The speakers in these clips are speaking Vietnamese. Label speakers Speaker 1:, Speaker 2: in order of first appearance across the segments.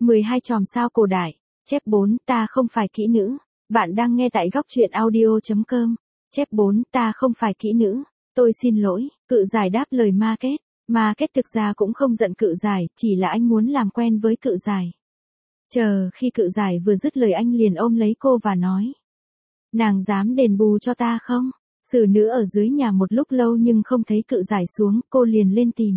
Speaker 1: 12 chòm sao cổ đại. Chép 4, ta không phải kỹ nữ. Bạn đang nghe tại góc truyện audio.com. Chép 4, ta không phải kỹ nữ. Tôi xin lỗi, Cự Giải đáp lời Market. Market thực ra cũng không giận Cự Giải, chỉ là anh muốn làm quen với Cự Giải. Chờ khi Cự Giải vừa dứt lời anh liền ôm lấy cô và nói. Nàng dám đền bù cho ta không? Xử nữ ở dưới nhà một lúc lâu nhưng không thấy Cự Giải xuống, cô liền lên tìm.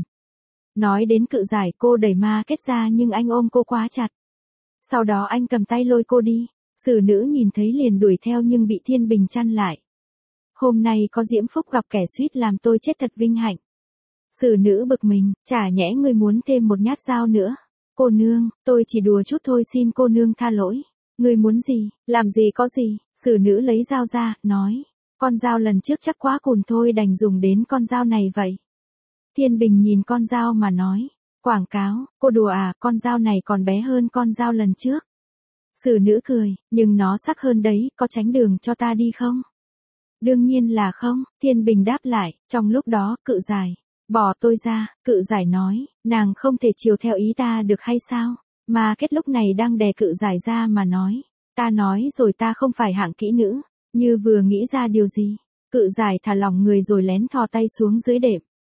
Speaker 1: Nói đến Cự Giải cô đẩy Market ra nhưng anh ôm cô quá chặt. Sau đó anh cầm tay lôi cô đi. Xử nữ nhìn thấy liền đuổi theo nhưng bị Thiên Bình chặn lại. Hôm nay có Diễm Phúc gặp kẻ suýt làm tôi chết thật vinh hạnh. Xử nữ bực mình, chả nhẽ ngươi muốn thêm một nhát dao nữa. Cô nương, tôi chỉ đùa chút thôi xin cô nương tha lỗi. Ngươi muốn gì, làm gì có gì. Xử nữ lấy dao ra, nói. Con dao lần trước chắc quá cùn thôi đành dùng đến con dao này vậy. Thiên Bình nhìn con dao mà nói. Quảng cáo, cô đùa à, con dao này còn bé hơn con dao lần trước. Xử nữ cười, nhưng nó sắc hơn đấy, có tránh đường cho ta đi không? Đương nhiên là không, Thiên Bình đáp lại, trong lúc đó, Cự Giải. Bỏ tôi ra, Cự Giải nói, nàng không thể chiều theo ý ta được hay sao? Market lúc này đang đè Cự Giải ra mà nói. Ta nói rồi ta không phải hạng kỹ nữ, như vừa nghĩ ra điều gì. Cự Giải thả lỏng người rồi lén thò tay xuống dưới đệm.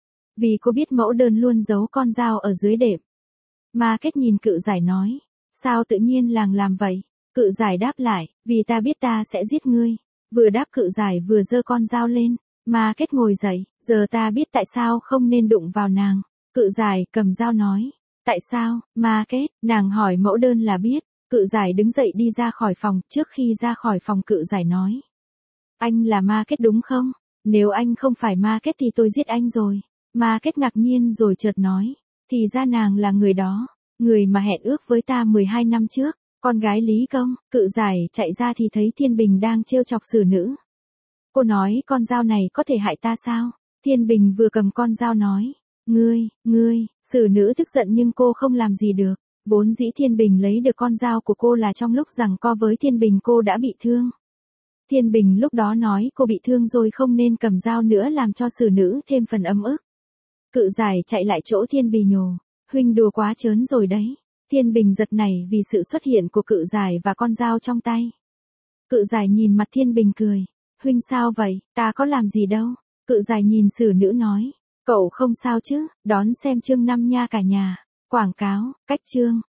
Speaker 1: Vì cô biết mẫu đơn luôn giấu con dao ở dưới đệm. Market nhìn Cự Giải nói. Sao tự nhiên làng làm vậy? Cự Giải đáp lại, vì ta biết ta sẽ giết ngươi. Vừa đáp Cự Giải vừa giơ con dao lên. Market ngồi dậy, giờ ta biết tại sao không nên đụng vào nàng. Cự Giải cầm dao nói. Tại sao, Market, nàng hỏi mẫu đơn là biết. Cự Giải đứng dậy đi ra khỏi phòng, trước khi ra khỏi phòng Cự Giải nói. Anh là Market đúng không? Nếu anh không phải Market thì tôi giết anh rồi. Market ngạc nhiên rồi chợt nói. Thì ra nàng là người đó. Người mà hẹn ước với ta 12 năm trước. Con gái Lý Công. Cự Giải chạy ra thì thấy Thiên Bình đang trêu chọc xử nữ. Cô nói con dao này có thể hại ta sao? Thiên Bình vừa cầm con dao nói. Ngươi, xử nữ tức giận nhưng cô không làm gì được. Vốn dĩ Thiên Bình lấy được con dao của cô là trong lúc giằng co với Thiên Bình cô đã bị thương. Thiên Bình lúc đó nói cô bị thương rồi không nên cầm dao nữa làm cho xử nữ thêm phần ấm ức. Cự Giải chạy lại chỗ Thiên Bình nhổ. Huynh đùa quá trớn rồi đấy. Thiên Bình giật nảy vì sự xuất hiện của Cự Giải và con dao trong tay. Cự Giải nhìn mặt Thiên Bình cười. Huynh sao vậy, ta có làm gì đâu. Cự Giải nhìn xử nữ nói. Cậu không sao chứ, đón xem chương 5 nha cả nhà. Quảng cáo, cách chương.